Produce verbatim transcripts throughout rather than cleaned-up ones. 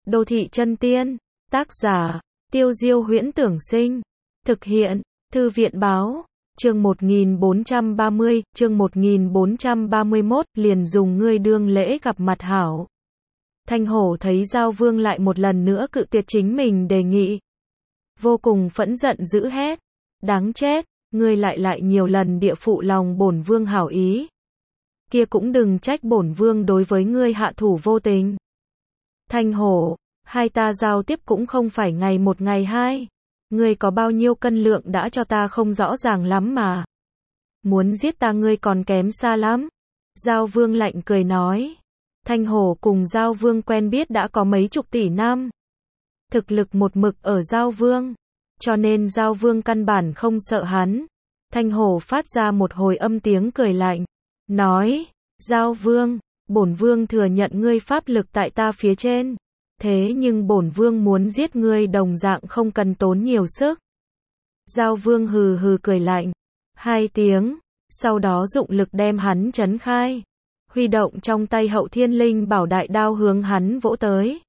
Đô thị chân tiên, tác giả, Tiêu Diêu Huyễn Tưởng Sinh, thực hiện, Thư viện báo, chương một nghìn bốn trăm ba mươi, chương một nghìn bốn trăm ba mươi mốt, liền dùng ngươi đương lễ gặp mặt hảo. Thanh Hổ thấy Giao Vương lại một lần nữa cự tuyệt chính mình đề nghị. Vô cùng phẫn giận dữ hét, đáng chết, ngươi lại lại nhiều lần địa phụ lòng bổn vương hảo ý. Kia cũng đừng trách bổn vương đối với ngươi hạ thủ vô tình. Thanh Hổ, hai ta giao tiếp cũng không phải ngày một ngày hai. Ngươi có bao nhiêu cân lượng đã cho ta không rõ ràng lắm mà. Muốn giết ta ngươi còn kém xa lắm. Giao Vương lạnh cười nói. Thanh Hổ cùng Giao Vương quen biết đã có mấy chục tỷ năm. Thực lực một mực ở Giao Vương. Cho nên Giao Vương căn bản không sợ hắn. Thanh Hổ phát ra một hồi âm tiếng cười lạnh. Nói, Giao Vương, bổn vương thừa nhận ngươi pháp lực tại ta phía trên. Thế nhưng bổn vương muốn giết ngươi đồng dạng không cần tốn nhiều sức. Giao Vương hừ hừ cười lạnh. Hai tiếng, sau đó dụng lực đem hắn trấn khai. Huy động trong tay Hậu Thiên Linh Bảo đại đao hướng hắn vỗ tới.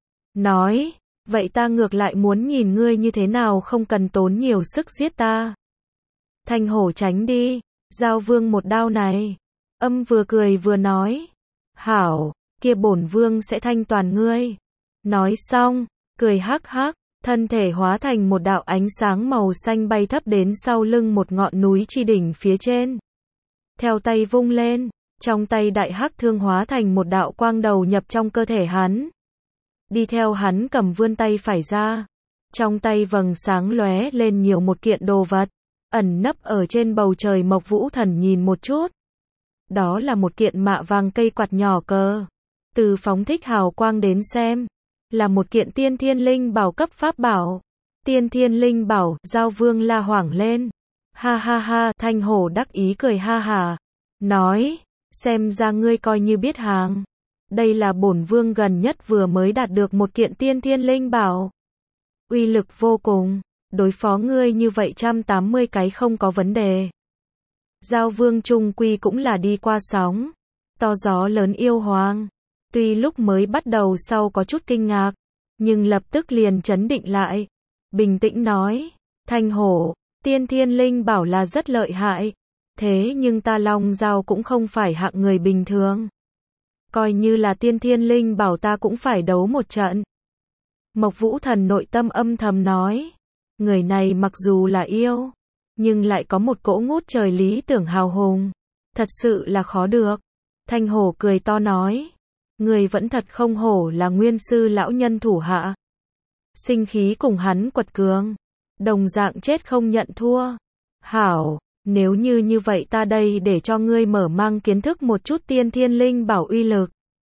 Nói, vậy ta ngược lại muốn nhìn ngươi như thế nào không cần tốn nhiều sức giết ta. Thanh Hổ tránh đi, Giao Vương một đao này. Âm vừa cười vừa nói. Hảo, kia bổn vương sẽ thanh toàn ngươi. Nói xong, cười hắc hắc, thân thể hóa thành một đạo ánh sáng màu xanh bay thấp đến sau lưng một ngọn núi chi đỉnh phía trên. Theo tay vung lên, trong tay đại hắc thương hóa thành một đạo quang đầu nhập trong cơ thể hắn. Đi theo hắn cầm vươn tay phải ra. Trong tay vầng sáng lóe lên nhiều một kiện đồ vật. Ẩn nấp ở trên bầu trời Mộc Vũ Thần nhìn một chút. Đó là một kiện mạ vàng cây quạt nhỏ cơ. Từ phóng thích hào quang đến xem. Là một kiện tiên thiên linh bảo cấp pháp bảo. Tiên thiên linh bảo, Giao Vương la hoảng lên. Ha ha ha, Thanh Hổ đắc ý cười ha hà. Nói, xem ra ngươi coi như biết hàng. Đây là bổn vương gần nhất vừa mới đạt được một kiện tiên thiên linh bảo. Uy lực vô cùng, đối phó ngươi như vậy một trăm tám mươi cái không có vấn đề. Giao Vương trung quy cũng là đi qua sóng. To gió lớn yêu hoàng. Tuy lúc mới bắt đầu sau có chút kinh ngạc, nhưng lập tức liền trấn định lại. Bình tĩnh nói, Thanh Hổ, tiên thiên linh bảo là rất lợi hại. Thế nhưng ta Long Giao cũng không phải hạng người bình thường. Coi như là tiên thiên linh bảo ta cũng phải đấu một trận. Mộc Vũ Thần nội tâm âm thầm nói. Người này mặc dù là yêu, nhưng lại có một cỗ ngút trời lý tưởng hào hùng. Thật sự là khó được. Thanh Hổ cười to nói. Người vẫn thật không hổ là nguyên sư lão nhân thủ hạ. Sinh khí cùng hắn quật cường. Đồng dạng chết không nhận thua. Hảo, nếu như như vậy ta đây để cho ngươi mở mang kiến thức một chút tiên thiên linh bảo uy lực.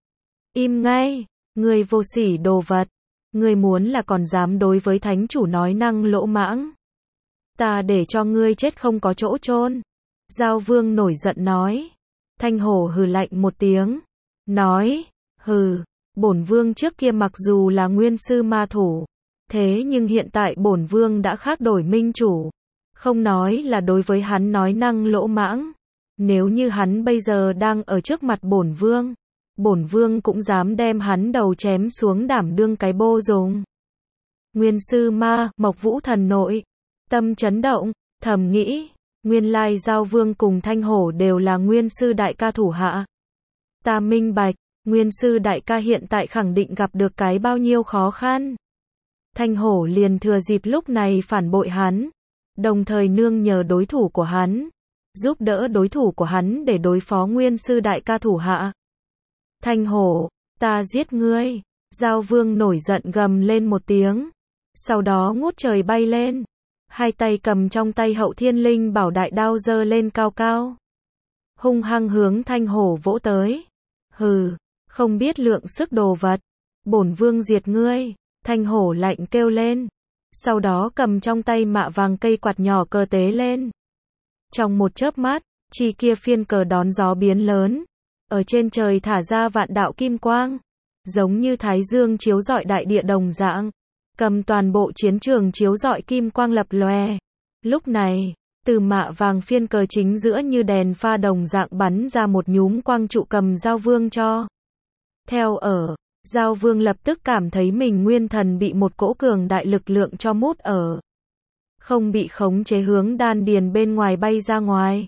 Im ngay, ngươi vô sỉ đồ vật. Ngươi muốn là còn dám đối với thánh chủ nói năng lỗ mãng. Ta để cho ngươi chết không có chỗ chôn. Giao Vương nổi giận nói. Thanh Hổ hừ lạnh một tiếng. Nói. Hừ, bổn vương trước kia mặc dù là nguyên sư ma thủ, thế nhưng hiện tại bổn vương đã khác đổi minh chủ. Không nói là đối với hắn nói năng lỗ mãng. Nếu như hắn bây giờ đang ở trước mặt bổn vương, bổn vương cũng dám đem hắn đầu chém xuống đảm đương cái bô dùng. Nguyên sư ma, Mộc Vũ Thần nội tâm chấn động, thầm nghĩ, nguyên lai Giao Vương cùng Thanh Hổ đều là nguyên sư đại ca thủ hạ. Ta minh bạch. Nguyên sư đại ca hiện tại khẳng định gặp được cái bao nhiêu khó khăn. Thanh Hổ liền thừa dịp lúc này phản bội hắn, đồng thời nương nhờ đối thủ của hắn, giúp đỡ đối thủ của hắn để đối phó nguyên sư đại ca thủ hạ. Thanh Hổ, ta giết ngươi. Giao Vương nổi giận gầm lên một tiếng, sau đó ngút trời bay lên, hai tay cầm trong tay Hậu Thiên Linh Bảo đại đao giơ lên cao cao, hung hăng hướng Thanh Hổ vỗ tới. Hừ, không biết lượng sức đồ vật, bổn vương diệt ngươi. Thanh Hổ lạnh kêu lên, sau đó cầm trong tay mạ vàng cây quạt nhỏ cờ tế lên. Trong một chớp mắt, chi kia phiên cờ đón gió biến lớn, ở trên trời thả ra vạn đạo kim quang, giống như thái dương chiếu rọi đại địa đồng dạng, cầm toàn bộ chiến trường chiếu rọi kim quang lập lòe. Lúc này, từ mạ vàng phiên cờ chính giữa như đèn pha đồng dạng bắn ra một nhúm quang trụ cầm Giao Vương cho. Theo ở Giao Vương lập tức cảm thấy mình nguyên thần bị một cỗ cường đại lực lượng cho mút ở. Không bị khống chế hướng đan điền bên ngoài bay ra ngoài.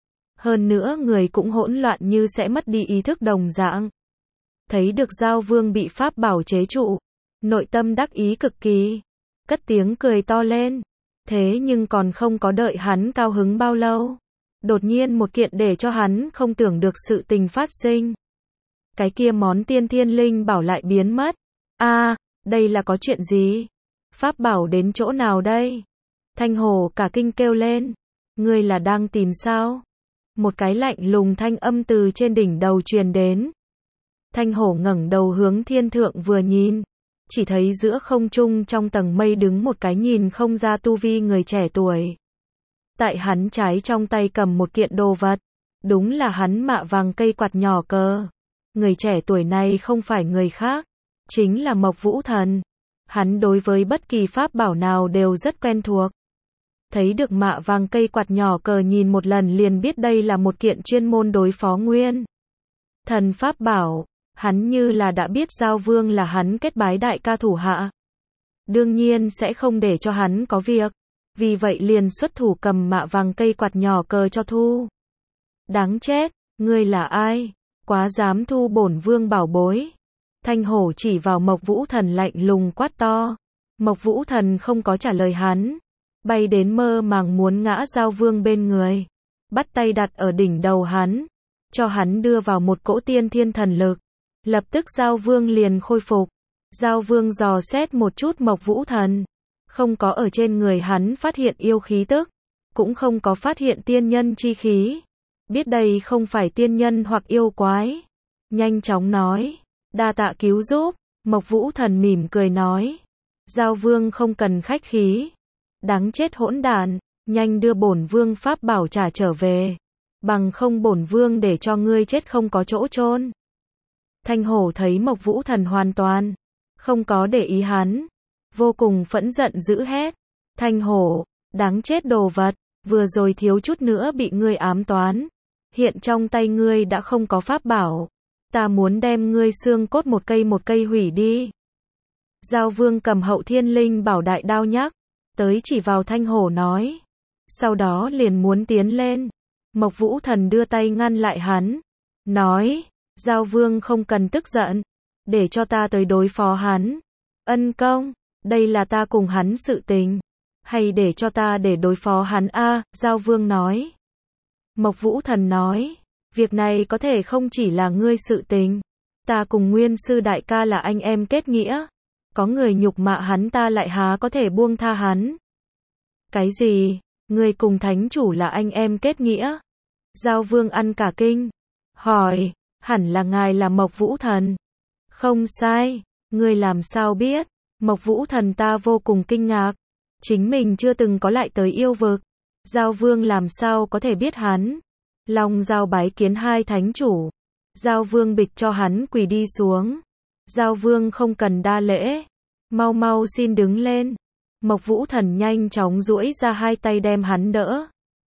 Hơn nữa người cũng hỗn loạn như sẽ mất đi ý thức đồng dạng. Thấy được Giao Vương bị pháp bảo chế trụ, nội tâm đắc ý cực kỳ, cất tiếng cười to lên. Thế nhưng còn không có đợi hắn cao hứng bao lâu, đột nhiên một kiện để cho hắn không tưởng được sự tình phát sinh. Cái kia món tiên thiên linh bảo lại biến mất. A, à, đây là có chuyện gì? Pháp bảo đến chỗ nào đây? Thanh Hổ cả kinh kêu lên. Ngươi là đang tìm sao? Một cái lạnh lùng thanh âm từ trên đỉnh đầu truyền đến. Thanh Hổ ngẩng đầu hướng thiên thượng vừa nhìn, chỉ thấy giữa không trung trong tầng mây đứng một cái nhìn không ra tu vi người trẻ tuổi. Tại hắn trái trong tay cầm một kiện đồ vật, đúng là hắn mạ vàng cây quạt nhỏ cơ. Người trẻ tuổi này không phải người khác, chính là Mộc Vũ Thần. Hắn đối với bất kỳ pháp bảo nào đều rất quen thuộc. Thấy được mạ vàng cây quạt nhỏ cờ nhìn một lần liền biết đây là một kiện chuyên môn đối phó nguyên thần pháp bảo. Hắn như là đã biết Giao Vương là hắn kết bái đại ca thủ hạ. Đương nhiên sẽ không để cho hắn có việc. Vì vậy liền xuất thủ cầm mạ vàng cây quạt nhỏ cờ cho thu. Đáng chết, ngươi là ai? Quá dám thu bổn vương bảo bối. Thanh Hổ chỉ vào Mộc Vũ Thần lạnh lùng quát to. Mộc Vũ Thần không có trả lời hắn. Bay đến mơ màng muốn ngã Giao Vương bên người. Bắt tay đặt ở đỉnh đầu hắn. Cho hắn đưa vào một cỗ tiên thiên thần lực. Lập tức Giao Vương liền khôi phục. Giao Vương dò xét một chút Mộc Vũ Thần. Không có ở trên người hắn phát hiện yêu khí tức. Cũng không có phát hiện tiên nhân chi khí. Biết đây không phải tiên nhân hoặc yêu quái. Nhanh chóng nói. Đa tạ cứu giúp. Mộc Vũ Thần mỉm cười nói. Giao Vương không cần khách khí. Đáng chết hỗn đản. Nhanh đưa bổn vương pháp bảo trả trở về. Bằng không bổn vương để cho ngươi chết không có chỗ chôn. Thanh Hổ thấy Mộc Vũ Thần hoàn toàn không có để ý hắn, vô cùng phẫn giận dữ hét. Thanh Hổ, đáng chết đồ vật, vừa rồi thiếu chút nữa bị ngươi ám toán. Hiện trong tay ngươi đã không có pháp bảo. Ta muốn đem ngươi xương cốt một cây một cây hủy đi. Giao Vương cầm Hậu Thiên Linh bảo đại đao nhắc tới chỉ vào Thanh Hổ nói. Sau đó liền muốn tiến lên. Mộc Vũ Thần đưa tay ngăn lại hắn. Nói. Giao Vương không cần tức giận. Để cho ta tới đối phó hắn. Ân công. Đây là ta cùng hắn sự tình. Hay để cho ta để đối phó hắn a? À, Giao Vương nói. Mộc Vũ Thần nói. Việc này có thể không chỉ là ngươi sự tình. Ta cùng Nguyên Sư đại ca là anh em kết nghĩa. Có người nhục mạ hắn ta lại há có thể buông tha hắn. Cái gì? Ngươi cùng thánh chủ là anh em kết nghĩa? Giao Vương ăn cả kinh. Hỏi. Hẳn là ngài là Mộc Vũ Thần. Không sai. Ngươi làm sao biết? Mộc Vũ Thần ta vô cùng kinh ngạc. Chính mình chưa từng có lại tới yêu vực. Giao Vương làm sao có thể biết hắn? Long Giao bái kiến hai thánh chủ. Giao Vương bịch cho hắn quỳ đi xuống. Giao Vương không cần đa lễ. Mau mau xin đứng lên. Mộc Vũ Thần nhanh chóng duỗi ra hai tay đem hắn đỡ.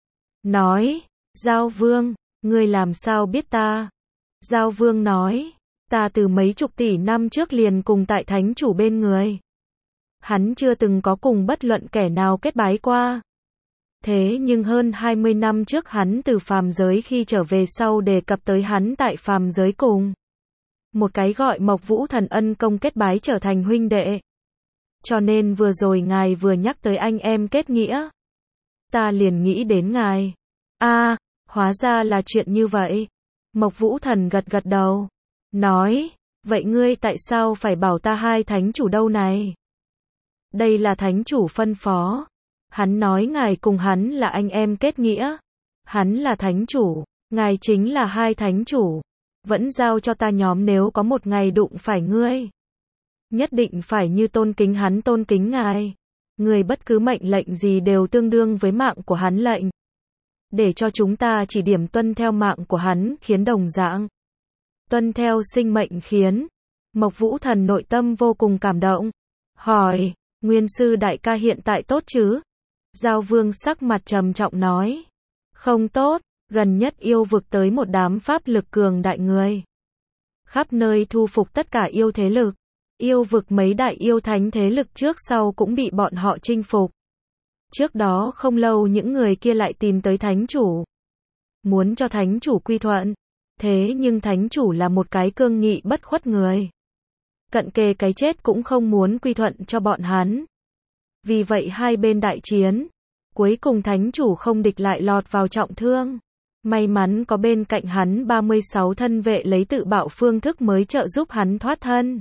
Nói. Giao Vương, ngươi làm sao biết ta? Giao Vương nói. Ta từ mấy chục tỷ năm trước liền cùng tại thánh chủ bên người. Hắn chưa từng có cùng bất luận kẻ nào kết bái qua. Thế nhưng hơn hai mươi năm trước hắn từ phàm giới khi trở về sau đề cập tới hắn tại phàm giới cùng một cái gọi Mộc Vũ Thần ân công kết bái trở thành huynh đệ. Cho nên vừa rồi ngài vừa nhắc tới anh em kết nghĩa. Ta liền nghĩ đến ngài. A, à, hóa ra là chuyện như vậy. Mộc Vũ Thần gật gật đầu. Nói, vậy ngươi tại sao phải bảo ta hai thánh chủ đâu này? Đây là thánh chủ phân phó. Hắn nói ngài cùng hắn là anh em kết nghĩa. Hắn là thánh chủ, ngài chính là hai thánh chủ. Vẫn giao cho ta nhóm nếu có một ngày đụng phải ngươi. Nhất định phải như tôn kính hắn tôn kính ngài. Người bất cứ mệnh lệnh gì đều tương đương với mạng của hắn lệnh. Để cho chúng ta chỉ điểm tuân theo mạng của hắn khiến đồng dạng. Tuân theo sinh mệnh khiến. Mộc Vũ Thần nội tâm vô cùng cảm động. Hỏi, Nguyên Sư đại ca hiện tại tốt chứ? Giao Vương sắc mặt trầm trọng nói. Không tốt, gần nhất yêu vực tới một đám pháp lực cường đại người. khắp nơi thu phục tất cả yêu thế lực. Yêu vực mấy đại yêu thánh thế lực trước sau cũng bị bọn họ chinh phục. Trước đó không lâu những người kia lại tìm tới thánh chủ. Muốn cho thánh chủ quy thuận. Thế nhưng thánh chủ là một cái cương nghị bất khuất người. Cận kề cái chết cũng không muốn quy thuận cho bọn hắn. Vì vậy hai bên đại chiến. Cuối cùng thánh chủ không địch lại lọt vào trọng thương. May mắn có bên cạnh hắn ba mươi sáu thân vệ lấy tự bạo phương thức mới trợ giúp hắn thoát thân.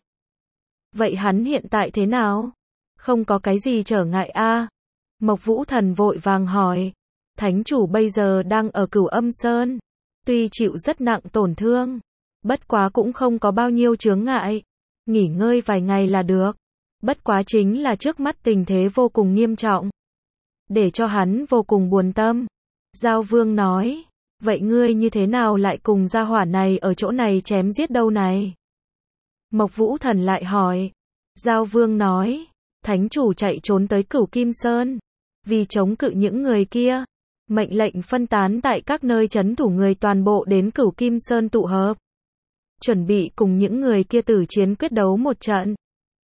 Vậy hắn hiện tại thế nào? Không có cái gì trở ngại a? À? Mộc Vũ Thần vội vàng hỏi. Thánh chủ bây giờ đang ở Cửu Âm Sơn. Tuy chịu rất nặng tổn thương. Bất quá cũng không có bao nhiêu chướng ngại. Nghỉ ngơi vài ngày là được. Bất quá chính là trước mắt tình thế vô cùng nghiêm trọng. Để cho hắn vô cùng buồn tâm. Giao Vương nói. Vậy ngươi như thế nào lại cùng gia hỏa này ở chỗ này chém giết đâu này? Mộc Vũ Thần lại hỏi. Giao Vương nói. Thánh chủ chạy trốn tới Cửu Kim Sơn. Vì chống cự những người kia. Mệnh lệnh phân tán tại các nơi trấn thủ người toàn bộ đến Cửu Kim Sơn tụ hợp. Chuẩn bị cùng những người kia tử chiến quyết đấu một trận.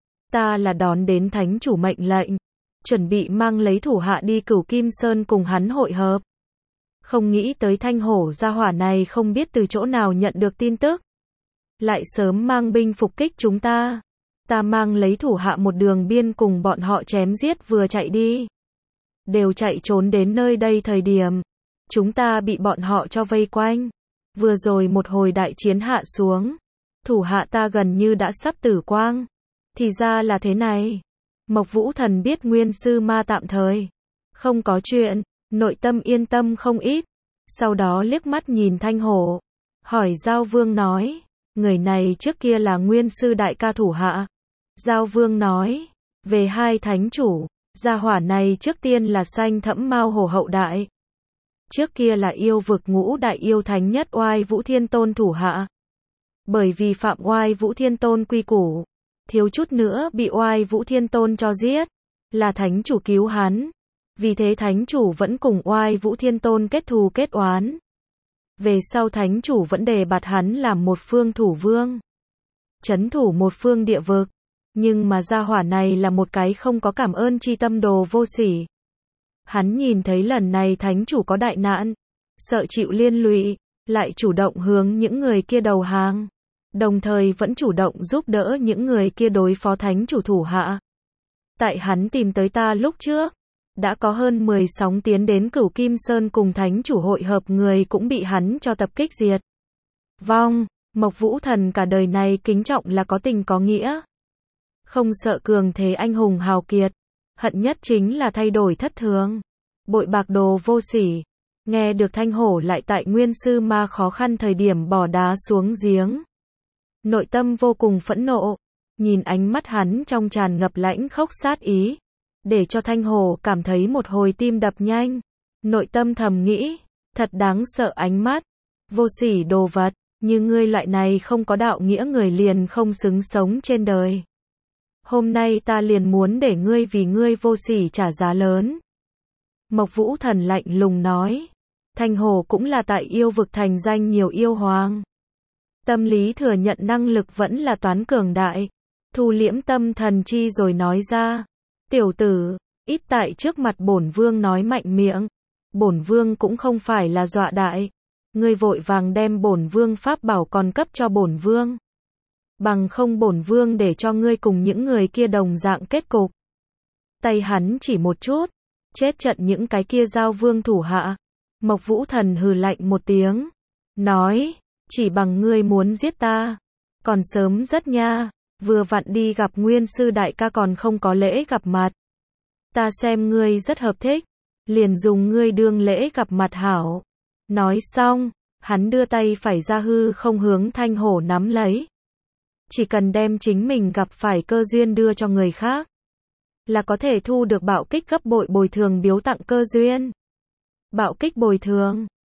Ta là đón đến thánh chủ mệnh lệnh. Chuẩn bị mang lấy thủ hạ đi Cửu Kim Sơn cùng hắn hội hợp. Không nghĩ tới thanh hổ gia hỏa này không biết từ chỗ nào nhận được tin tức. Lại sớm mang binh phục kích chúng ta. Ta mang lấy thủ hạ một đường biên cùng bọn họ chém giết vừa chạy đi. Đều chạy trốn đến nơi đây thời điểm. Chúng ta bị bọn họ cho vây quanh. Vừa rồi một hồi đại chiến hạ xuống. Thủ hạ ta gần như đã sắp tử quang. Thì ra là thế này. Mộc Vũ Thần biết Nguyên Sư Ma tạm thời không có chuyện. Nội tâm yên tâm không ít. Sau đó liếc mắt nhìn Thanh Hổ. Hỏi Giao Vương nói. Người này trước kia là Nguyên Sư Đại ca thủ hạ. Giao Vương nói. Về hai thánh chủ. Gia hỏa này trước tiên là Xanh Thẫm Mao Hổ hậu đại. Trước kia là yêu vực ngũ đại yêu thánh nhất Oai Vũ Thiên Tôn thủ hạ. Bởi vì phạm Oai Vũ Thiên Tôn quy củ. Thiếu chút nữa bị Oai Vũ Thiên Tôn cho giết. Là thánh chủ cứu hắn. Vì thế thánh chủ vẫn cùng Oai Vũ Thiên Tôn kết thù kết oán. Về sau thánh chủ vẫn đề bạt hắn làm một phương thủ vương. Trấn thủ một phương địa vực. Nhưng mà gia hỏa này là một cái không có cảm ơn chi tâm đồ vô sỉ. Hắn nhìn thấy lần này thánh chủ có đại nạn. Sợ chịu liên lụy. Lại chủ động hướng những người kia đầu hàng. Đồng thời vẫn chủ động giúp đỡ những người kia đối phó thánh chủ thủ hạ. Tại hắn tìm tới ta lúc trước. Đã có hơn mười sóng tiến đến Cửu Kim Sơn cùng thánh chủ hội hợp người cũng bị hắn cho tập kích diệt. Vong, Mộc Vũ Thần cả đời này kính trọng là có tình có nghĩa. Không sợ cường thế anh hùng hào kiệt. Hận nhất chính là thay đổi thất thường. Bội bạc đồ vô sỉ. Nghe được Thanh Hổ lại tại Nguyên Sư Ma khó khăn thời điểm bỏ đá xuống giếng. Nội tâm vô cùng phẫn nộ. Nhìn ánh mắt hắn trong tràn ngập lãnh khốc sát ý. Để cho Thanh Hổ cảm thấy một hồi tim đập nhanh. Nội tâm thầm nghĩ. Thật đáng sợ ánh mắt. Vô sỉ đồ vật. Như ngươi loại này không có đạo nghĩa người liền không xứng sống trên đời. Hôm nay ta liền muốn để ngươi vì ngươi vô sỉ trả giá lớn. Mộc Vũ Thần lạnh lùng nói. Thanh Hổ cũng là tại yêu vực thành danh nhiều yêu hoàng. Tâm lý thừa nhận năng lực vẫn là toán cường đại. Thu liễm tâm thần chi rồi nói ra. Tiểu tử, ít tại trước mặt bổn vương nói mạnh miệng. Bổn vương cũng không phải là dọa đại. Ngươi vội vàng đem bổn vương pháp bảo còn cấp cho bổn vương. Bằng không bổn vương để cho ngươi cùng những người kia đồng dạng kết cục. Tay hắn chỉ một chút. Chết trận những cái kia Giao Vương thủ hạ. Mộc Vũ Thần hừ lạnh một tiếng. Nói, chỉ bằng ngươi muốn giết ta. Còn sớm rất nha. Vừa vặn đi gặp Nguyên Sư Đại ca còn không có lễ gặp mặt. Ta xem ngươi rất hợp thích. Liền dùng ngươi đương lễ gặp mặt hảo. Nói xong, hắn đưa tay phải ra hư không hướng Thanh Hổ nắm lấy. Chỉ cần đem chính mình gặp phải cơ duyên đưa cho người khác. Là có thể thu được bạo kích gấp bội bồi thường biếu tặng cơ duyên. Bạo kích bồi thường.